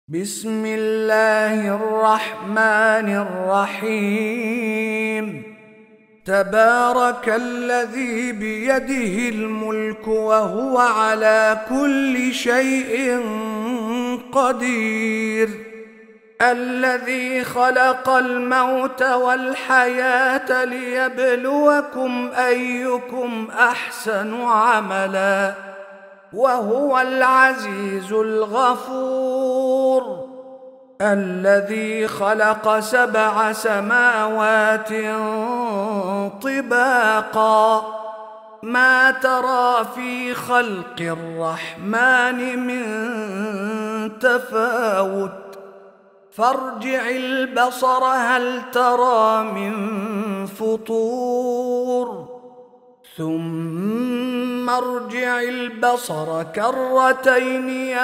بسم الله الرحمن الرحيم. تبارك الذي بيده الملك وهو على كل شيء قدير، الذي خلق الموت والحياة ليبلوكم أيكم أحسن عملا، وهو العزيز الغفور، الذي خلق 7 سماوات طباقا، ما ترى في خلق الرحمن من تفاوت، فارجع البصر هل ترى من فطور، ثم ارجع البصر كرتين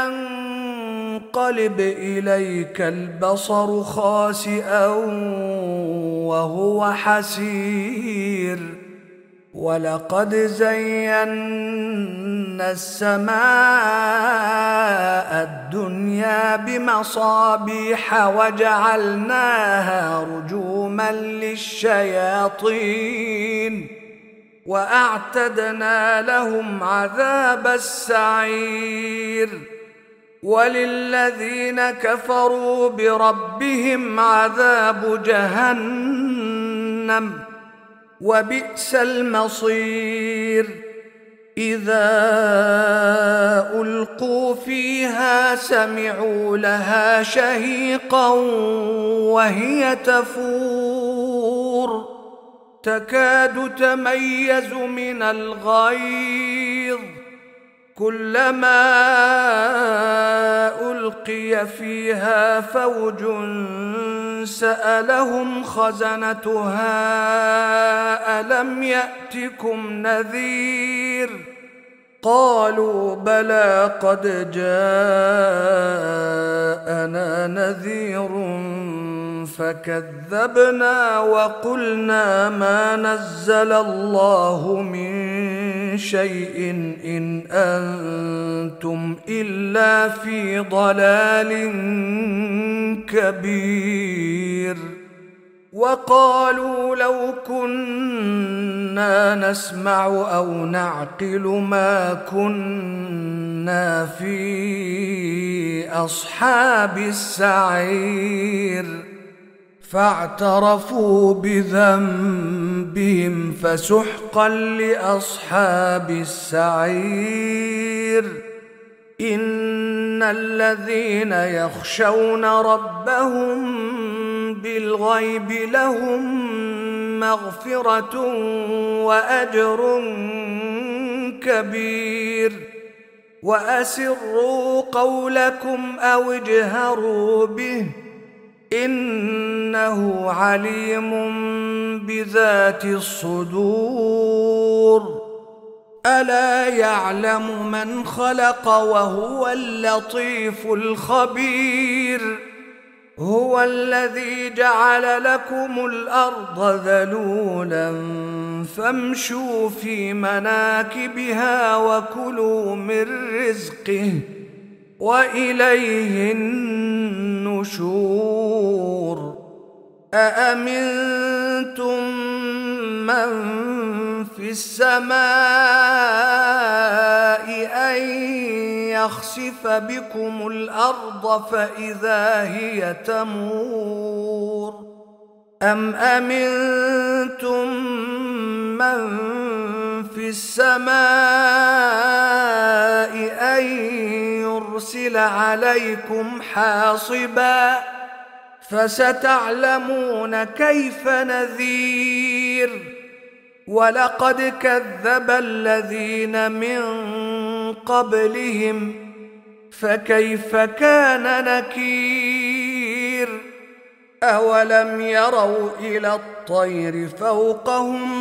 ينقلب إليك البصر خاسئا وهو حسير، ولقد زينا السماء الدنيا بمصابيح وجعلناها رجوما للشياطين، وأعتدنا لهم عذاب السعير، وللذين كفروا بربهم عذاب جهنم، وبئس المصير. إذا ألقوا فيها سمعوا لها شهيقا وهي تفور، تكاد تميز من الغيظ، كلما ألقي فيها فوج سألهم خزنتها ألم يأتكم نذير، قالوا بلى قد جاءنا نذير فكذبنا وقلنا ما نزل الله من شيء إن أنتم إلا في ضلال كبير. وقالوا لو كنا نسمع أو نعقل ما كنا في أصحاب السعير، فاعترفوا بذنبهم فسحقا لأصحاب السعير. إن الذين يخشون ربهم بالغيب لهم مغفرة وأجر كبير. وأسروا قولكم أو اجهروا به إنه عليم بذات الصدور. ألا يعلم من خلق وهو اللطيف الخبير. هو الذي جعل لكم الأرض ذلولا فامشوا في مناكبها وكلوا من رزقه وإليه النشور. أأمنتم من في السماء أن يخسف بكم الأرض فإذا هي تمور، أم أمنتم من في السماء أن يرسل عليكم حاصبا، فستعلمون كيف نذير. ولقد كذب الذين من قبلهم فكيف كان نكير. أولم يروا إلى الطير فوقهم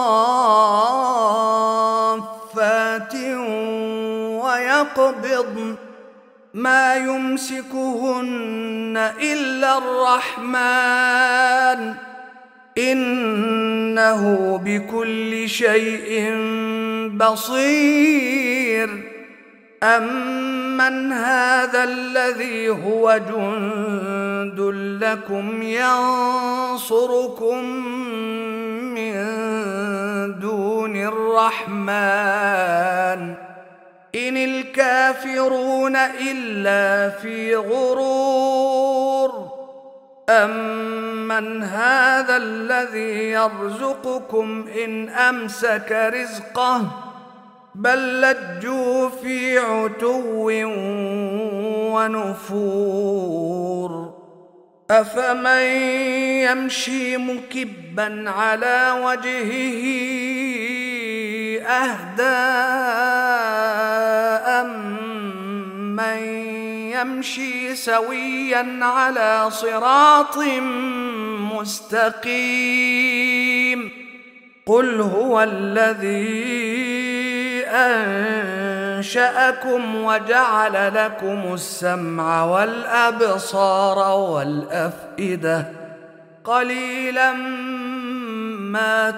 صافات ويقبضن ما يمسكهن إلا الرحمن إنه بكل شيء بصير. أمن أمن هذا الذي هو جند لكم ينصركم من دون الرحمن إن الكافرون إلا في غرور أمن هذا الذي يرزقكم إن أمسك رزقه بل لجوا في عتو ونفور أفمن يمشي مكبا على وجهه أهدى أمن يمشي سويا على صراط مستقيم قل هو الذي أنشأكم وجعل لكم السمع والأبصار والأفئدة قليلا ما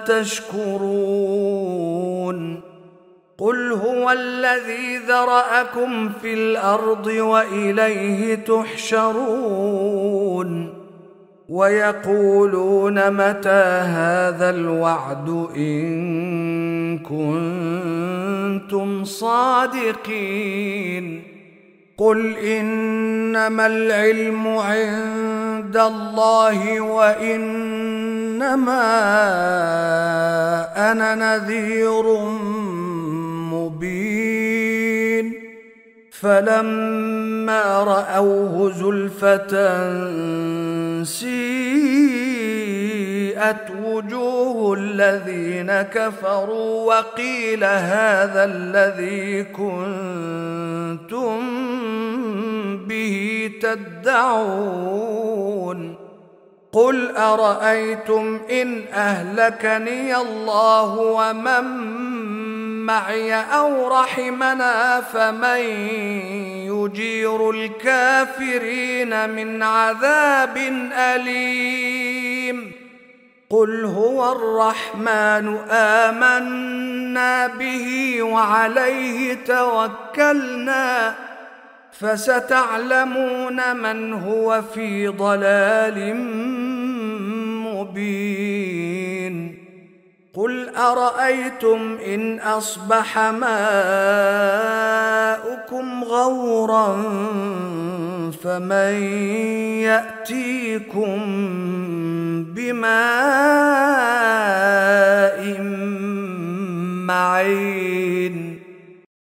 تشكرون قل هو الذي ذرأكم في الأرض وإليه تحشرون ويقولون متى هذا الوعد إن كنتم صادقين قل إنما العلم عند الله وإنما أنا نذير مبين فلما رأوه زلفة سيئت وجوه الذين كفروا وقيل هذا الذي كنتم به تدعون قل أرأيتم إن أهلكني الله ومن معي أو رحمنا فمن يجير الكافرين من عذاب أليم قل هو الرحمن آمنا به وعليه توكلنا فستعلمون من هو في ضلال مبين قل أرأيتم إن أصبح ماؤكم غورا فمن يأتيكم بماء معين